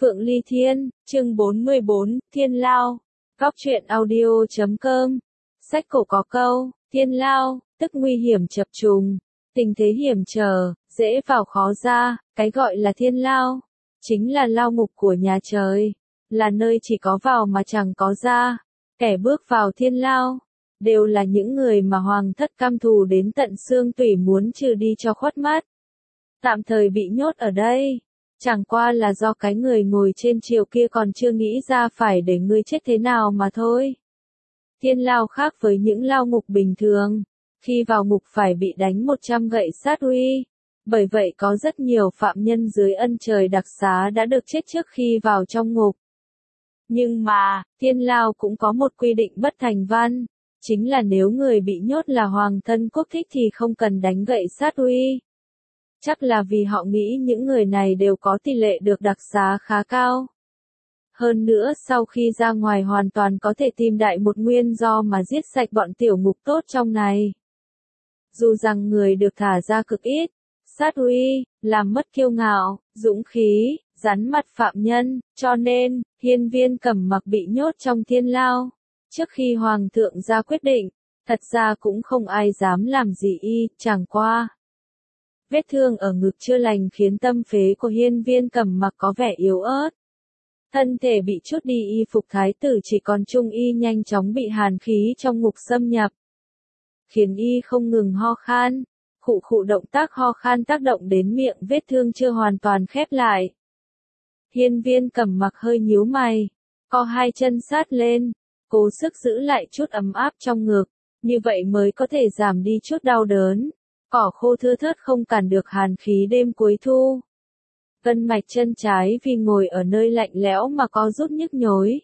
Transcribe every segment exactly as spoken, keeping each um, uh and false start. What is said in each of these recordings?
Phượng Ly Thiên, chương bốn mươi bốn, Thiên Lao. Góc truyện audio chấm com. Sách cổ có câu, Thiên Lao, tức nguy hiểm chập trùng, tình thế hiểm trở, dễ vào khó ra. Cái gọi là Thiên Lao, chính là lao ngục của nhà trời, là nơi chỉ có vào mà chẳng có ra. Kẻ bước vào Thiên Lao, đều là những người mà hoàng thất căm thù đến tận xương tủy muốn trừ đi cho khuất mắt. Tạm thời bị nhốt ở đây, chẳng qua là do cái người ngồi trên triều kia còn chưa nghĩ ra phải để ngươi chết thế nào mà thôi. Thiên Lao khác với những lao ngục bình thường, khi vào ngục phải bị đánh một trăm gậy sát uy. Bởi vậy có rất nhiều phạm nhân dưới ân trời đặc xá đã được chết trước khi vào trong ngục. Nhưng mà, Thiên Lao cũng có một quy định bất thành văn, chính là nếu người bị nhốt là hoàng thân quốc thích thì không cần đánh gậy sát uy. Chắc là vì họ nghĩ những người này đều có tỷ lệ được đặc xá khá cao. Hơn nữa sau khi ra ngoài hoàn toàn có thể tìm đại một nguyên do mà giết sạch bọn tiểu ngục tốt trong này. Dù rằng người được thả ra cực ít, sát uy, làm mất kiêu ngạo, dũng khí, rắn mặt phạm nhân, cho nên, Hiên Viên Cẩm Mặc bị nhốt trong Thiên Lao. Trước khi Hoàng thượng ra quyết định, thật ra cũng không ai dám làm gì y, chẳng qua. Vết thương ở ngực chưa lành khiến tâm phế của Hiên Viên Cẩm Mặc có vẻ yếu ớt. Thân thể bị chút đi y phục thái tử chỉ còn trung y nhanh chóng bị hàn khí trong ngục xâm nhập. Khiến y không ngừng ho khan, khụ khụ động tác ho khan tác động đến miệng vết thương chưa hoàn toàn khép lại. Hiên Viên Cẩm Mặc hơi nhíu mày, co hai chân sát lên, cố sức giữ lại chút ấm áp trong ngực, như vậy mới có thể giảm đi chút đau đớn. Cỏ khô thưa thớt không cản được hàn khí đêm cuối thu. Gân mạch chân trái vì ngồi ở nơi lạnh lẽo mà có rút nhức nhối.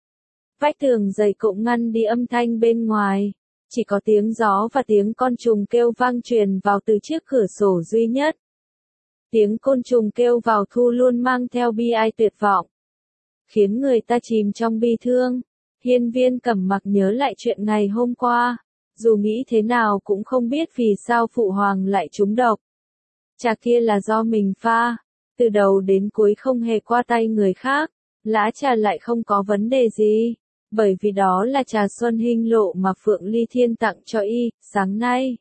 Vách tường dày cũng ngăn đi âm thanh bên ngoài, chỉ có tiếng gió và tiếng con trùng kêu vang truyền vào từ chiếc cửa sổ duy nhất. Tiếng côn trùng kêu vào thu luôn mang theo bi ai tuyệt vọng, khiến người ta chìm trong bi thương. Hiên Viên Cẩm Mặc nhớ lại chuyện ngày hôm qua. Dù nghĩ thế nào cũng không biết vì sao phụ hoàng lại trúng độc. Trà kia là do mình pha, từ đầu đến cuối không hề qua tay người khác, lá trà lại không có vấn đề gì, bởi vì đó là trà xuân hinh lộ mà Phượng Ly Thiên tặng cho y, sáng nay.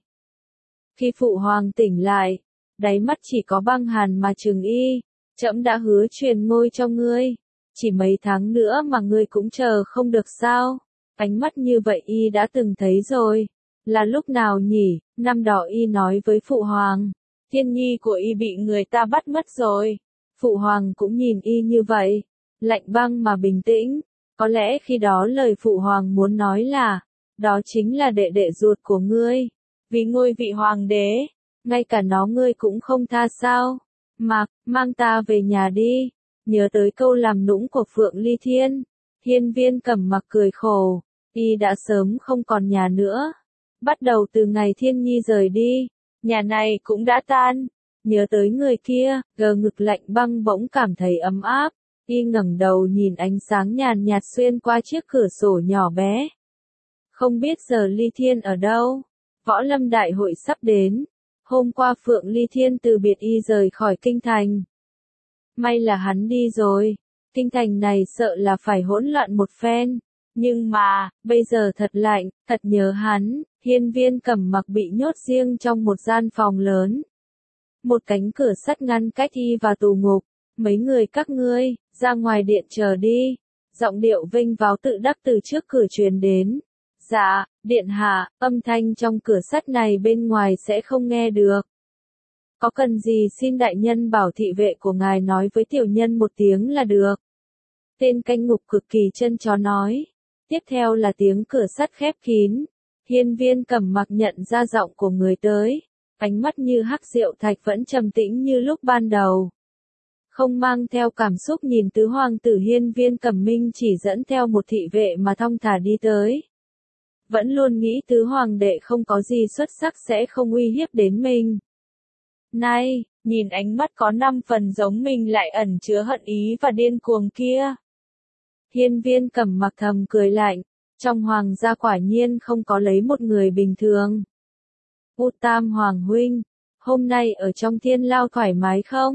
Khi phụ hoàng tỉnh lại, đáy mắt chỉ có băng hàn mà trừng y, trẫm đã hứa truyền ngôi cho ngươi, chỉ mấy tháng nữa mà ngươi cũng chờ không được sao. Ánh mắt như vậy y đã từng thấy rồi. Là lúc nào nhỉ? Năm đó y nói với phụ hoàng, Thiên nhi của y bị người ta bắt mất rồi. Phụ hoàng cũng nhìn y như vậy, lạnh băng mà bình tĩnh. Có lẽ khi đó lời phụ hoàng muốn nói là, đó chính là đệ đệ ruột của ngươi. Vì ngôi vị hoàng đế, ngay cả nó ngươi cũng không tha sao? Mặc, mang ta về nhà đi. Nhớ tới câu làm nũng của Phượng Ly Thiên, Hiên Viên Cẩm Mặc cười khổ. Y đã sớm không còn nhà nữa. Bắt đầu từ ngày Thiên Nhi rời đi, nhà này cũng đã tan. Nhớ tới người kia, gờ ngực lạnh băng bỗng cảm thấy ấm áp. Y ngẩng đầu nhìn ánh sáng nhàn nhạt xuyên qua chiếc cửa sổ nhỏ bé. Không biết giờ Ly Thiên ở đâu. Võ Lâm Đại hội sắp đến. Hôm qua Phượng Ly Thiên từ biệt y rời khỏi kinh thành. May là hắn đi rồi. Kinh thành này sợ là phải hỗn loạn một phen. Nhưng mà, bây giờ thật lạnh, thật nhớ hắn. Hiên Viên Cẩm Mặc bị nhốt riêng trong một gian phòng lớn. Một cánh cửa sắt ngăn cách y và tù ngục. Mấy người các ngươi, ra ngoài điện chờ đi. Giọng điệu vinh váo tự đắc từ trước cửa truyền đến. Dạ, điện hạ, âm thanh trong cửa sắt này bên ngoài sẽ không nghe được. Có cần gì xin đại nhân bảo thị vệ của ngài nói với tiểu nhân một tiếng là được. Tên canh ngục cực kỳ chân chó nói. Tiếp theo là tiếng cửa sắt khép kín. Hiên Viên Cẩm Mặc nhận ra giọng của người tới. Ánh mắt như hắc rượu thạch vẫn trầm tĩnh như lúc ban đầu. Không mang theo cảm xúc nhìn tứ hoàng tử Hiên Viên Cẩm Minh chỉ dẫn theo một thị vệ mà thong thả đi tới. Vẫn luôn nghĩ tứ hoàng đệ không có gì xuất sắc sẽ không uy hiếp đến mình. Này, nhìn ánh mắt có năm phần giống mình lại ẩn chứa hận ý và điên cuồng kia. Hiên Viên Cẩm Mặc thầm cười lạnh, trong hoàng gia quả nhiên không có lấy một người bình thường. U Tam Hoàng huynh, hôm nay ở trong Thiên Lao thoải mái không?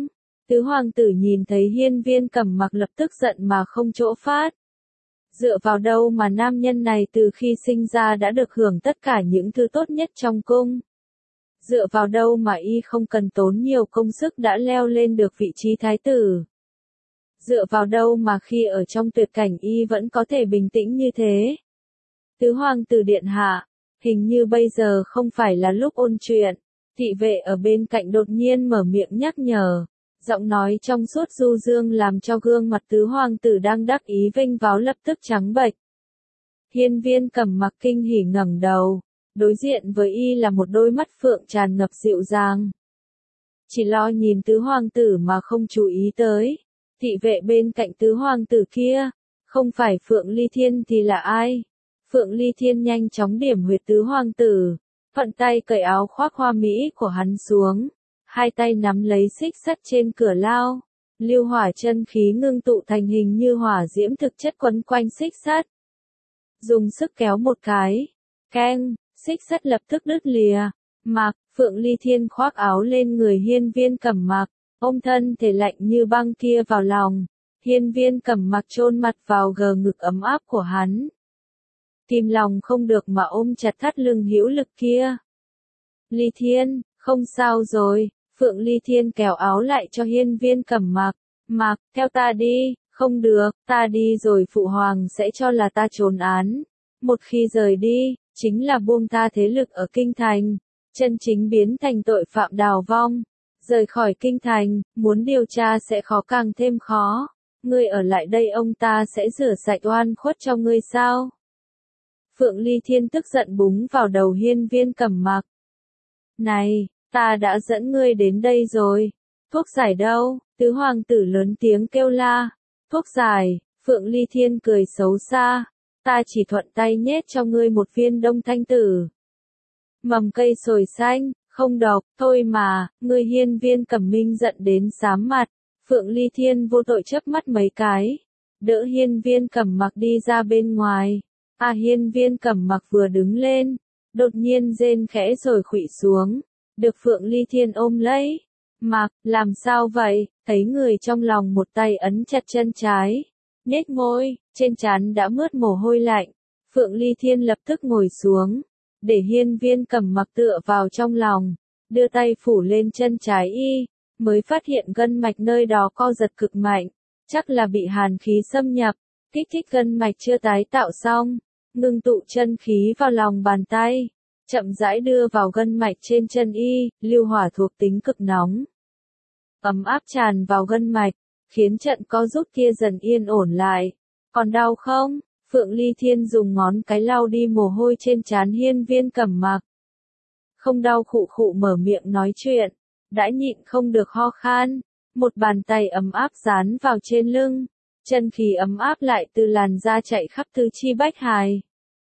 Tứ hoàng tử nhìn thấy Hiên Viên Cẩm Mặc lập tức giận mà không chỗ phát. Dựa vào đâu mà nam nhân này từ khi sinh ra đã được hưởng tất cả những thứ tốt nhất trong cung? Dựa vào đâu mà y không cần tốn nhiều công sức đã leo lên được vị trí thái tử? Dựa vào đâu mà khi ở trong tuyệt cảnh y vẫn có thể bình tĩnh như thế? Tứ hoàng tử điện hạ, hình như bây giờ không phải là lúc ôn chuyện. Thị vệ ở bên cạnh đột nhiên mở miệng nhắc nhở. Giọng nói trong suốt du dương làm cho gương mặt tứ hoàng tử đang đắc ý vênh váo lập tức trắng bệch. Hiên Viên Cẩm Mặc kinh hỉ ngẩng đầu, đối diện với y là một đôi mắt phượng tràn ngập dịu dàng. Chỉ lo nhìn tứ hoàng tử mà không chú ý tới. Thị vệ bên cạnh tứ hoàng tử kia, không phải Phượng Ly Thiên thì là ai? Phượng Ly Thiên nhanh chóng điểm huyệt tứ hoàng tử, thuận tay cởi áo khoác hoa mỹ của hắn xuống. Hai tay nắm lấy xích sắt trên cửa lao, lưu hỏa chân khí ngưng tụ thành hình như hỏa diễm thực chất quấn quanh xích sắt. Dùng sức kéo một cái, keng, xích sắt lập tức đứt lìa. Mặc, Phượng Ly Thiên khoác áo lên người Hiên Viên Cẩm Mặc, ôm thân thể lạnh như băng kia vào lòng. Hiên Viên Cẩm Mặc chôn mặt vào gờ ngực ấm áp của hắn. Kìm lòng không được mà ôm chặt thắt lưng hữu lực kia. Ly Thiên, không sao rồi. Phượng Ly Thiên kéo áo lại cho Hiên Viên Cẩm Mặc. Mặc, theo ta đi. Không được, ta đi rồi phụ hoàng sẽ cho là ta trốn án. Một khi rời đi, chính là buông tha thế lực ở kinh thành. Chân chính biến thành tội phạm đào vong. Rời khỏi kinh thành, muốn điều tra sẽ khó càng thêm khó. Ngươi ở lại đây ông ta sẽ rửa sạch oan khuất cho ngươi sao? Phượng Ly Thiên tức giận búng vào đầu Hiên Viên Cẩm Mặc. Này, ta đã dẫn ngươi đến đây rồi. Thuốc giải đâu? Tứ hoàng tử lớn tiếng kêu la. Thuốc giải, Phượng Ly Thiên cười xấu xa. Ta chỉ thuận tay nhét cho ngươi một viên đông thanh tử. Mầm cây sồi xanh, không độc, thôi mà, ngươi Hiên Viên Cẩm Minh giận đến xám mặt. Phượng Ly Thiên vô tội chớp mắt mấy cái. Đỡ Hiên Viên Cẩm Mặc đi ra bên ngoài. À Hiên Viên Cẩm Mặc vừa đứng lên, đột nhiên rên khẽ rồi khuỵu xuống, được Phượng Ly Thiên ôm lấy. Mặc, làm sao vậy? Thấy người trong lòng một tay ấn chặt chân trái, nhếch môi, trên trán đã mướt mồ hôi lạnh. Phượng Ly Thiên lập tức ngồi xuống, để Hiên Viên Cẩm Mặc tựa vào trong lòng, đưa tay phủ lên chân trái y, mới phát hiện gân mạch nơi đó co giật cực mạnh, chắc là bị hàn khí xâm nhập, kích thích gân mạch chưa tái tạo xong. Ngưng tụ chân khí vào lòng bàn tay, chậm rãi đưa vào gân mạch trên chân y, lưu hỏa thuộc tính cực nóng. Ấm áp tràn vào gân mạch, khiến trận co rút kia dần yên ổn lại. Còn đau không? Phượng Ly Thiên dùng ngón cái lau đi mồ hôi trên trán Hiên Viên Cẩm Mặc. Không đau khụ khụ mở miệng nói chuyện, đã nhịn không được ho khan, một bàn tay ấm áp dán vào trên lưng. Chân khí ấm áp lại từ làn da chạy khắp tứ chi bách hài.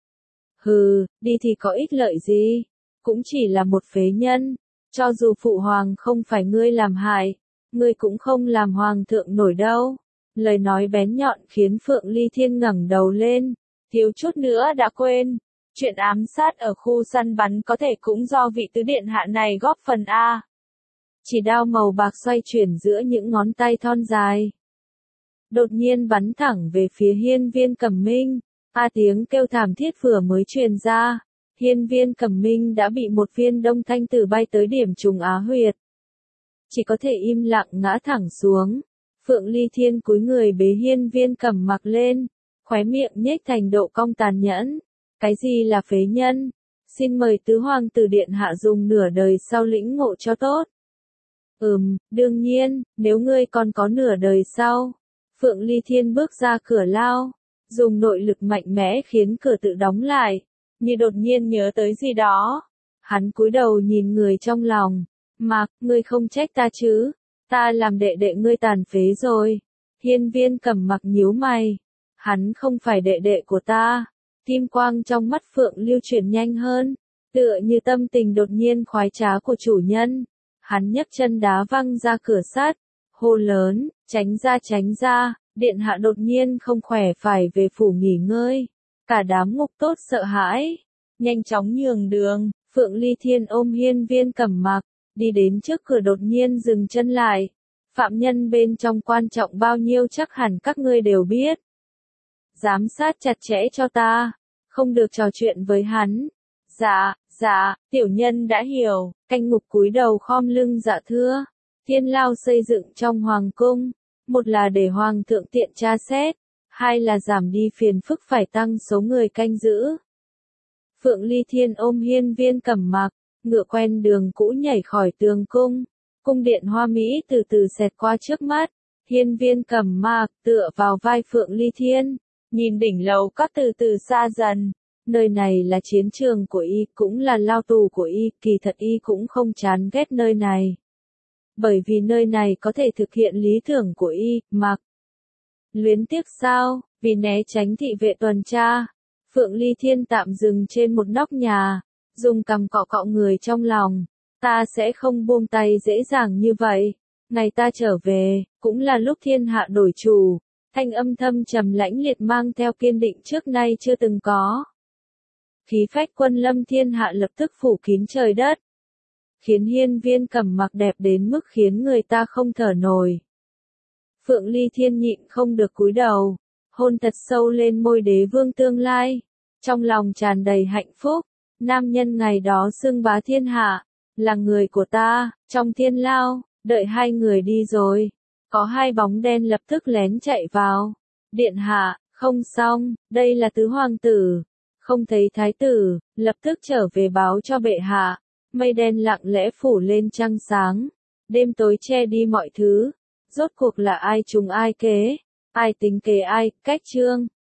Hừ, đi thì có ích lợi gì? Cũng chỉ là một phế nhân. Cho dù phụ hoàng không phải ngươi làm hại, ngươi cũng không làm hoàng thượng nổi đâu. Lời nói bén nhọn khiến Phượng Ly Thiên ngẩng đầu lên. Thiếu chút nữa đã quên. Chuyện ám sát ở khu săn bắn có thể cũng do vị tứ điện hạ này góp phần a. Chỉ đao màu bạc xoay chuyển giữa những ngón tay thon dài. Đột nhiên bắn thẳng về phía Hiên Viên Cẩm Minh. A tiếng kêu thảm thiết vừa mới truyền ra. Hiên Viên Cẩm Minh đã bị một viên đông thanh tử bay tới điểm trùng á huyệt. Chỉ có thể im lặng ngã thẳng xuống. Phượng Ly Thiên cúi người bế Hiên Viên Cẩm Mặc lên. Khóe miệng nhếch thành độ cong tàn nhẫn. Cái gì là phế nhân? Xin mời tứ hoàng tử điện hạ dùng nửa đời sau lĩnh ngộ cho tốt. Ừm, đương nhiên, nếu ngươi còn có nửa đời sau. Phượng Ly Thiên bước ra cửa lao, dùng nội lực mạnh mẽ khiến cửa tự đóng lại, như đột nhiên nhớ tới gì đó. Hắn cúi đầu nhìn người trong lòng. Mặc, ngươi không trách ta chứ? Ta làm đệ đệ ngươi tàn phế rồi. Hiên Viên Cẩm Mặc nhíu mày. Hắn không phải đệ đệ của ta. Kim quang trong mắt Phượng lưu chuyển nhanh hơn, tựa như tâm tình đột nhiên khoái trá của chủ nhân. Hắn nhấc chân đá văng ra cửa sắt, hô lớn, tránh ra tránh ra, điện hạ đột nhiên không khỏe phải về phủ nghỉ ngơi. Cả đám ngục tốt sợ hãi, nhanh chóng nhường đường. Phượng Ly Thiên ôm Hiên Viên Cẩm Mặc, đi đến trước cửa đột nhiên dừng chân lại, Phạm nhân bên trong quan trọng bao nhiêu chắc hẳn các ngươi đều biết. Giám sát chặt chẽ cho ta, không được trò chuyện với hắn. Dạ, dạ, tiểu nhân đã hiểu, canh ngục cúi đầu khom lưng dạ thưa. Thiên lao xây dựng trong hoàng cung, một là để hoàng thượng tiện tra xét, hai là giảm đi phiền phức phải tăng số người canh giữ. Phượng Ly Thiên ôm Hiên Viên Cẩm Mặc, ngựa quen đường cũ nhảy khỏi tường cung, cung điện hoa mỹ từ từ xẹt qua trước mắt. Hiên Viên Cẩm Mặc tựa vào vai Phượng Ly Thiên, nhìn đỉnh lầu các từ từ xa dần. Nơi này là chiến trường của y, cũng là lao tù của y, kỳ thật y cũng không chán ghét nơi này. Bởi vì nơi này có thể thực hiện lý tưởng của y, mặc. Luyến tiếc sao, vì né tránh thị vệ tuần tra. Phượng Ly Thiên tạm dừng trên một nóc nhà, dùng cằm cọ cọ người trong lòng. Ta sẽ không buông tay dễ dàng như vậy. Ngày ta trở về, cũng là lúc thiên hạ đổi chủ. Thanh âm thâm trầm lãnh liệt mang theo kiên định trước nay chưa từng có. Khí phách quân lâm thiên hạ lập tức phủ kín trời đất. Khiến Hiên Viên Cẩm Mặc đẹp đến mức khiến người ta không thở nổi. Phượng Ly Thiên nhịn không được cúi đầu, hôn thật sâu lên môi đế vương tương lai. Trong lòng tràn đầy hạnh phúc, nam nhân ngày đó xưng bá thiên hạ, là người của ta. Trong thiên lao, đợi hai người đi rồi, có hai bóng đen lập tức lén chạy vào. Điện hạ, không xong, đây là tứ hoàng tử. Không thấy thái tử, lập tức trở về báo cho bệ hạ. Mây đen lặng lẽ phủ lên trăng sáng, đêm tối che đi mọi thứ. Rốt cuộc là ai trùng ai kế, ai tính kế ai, cách chương.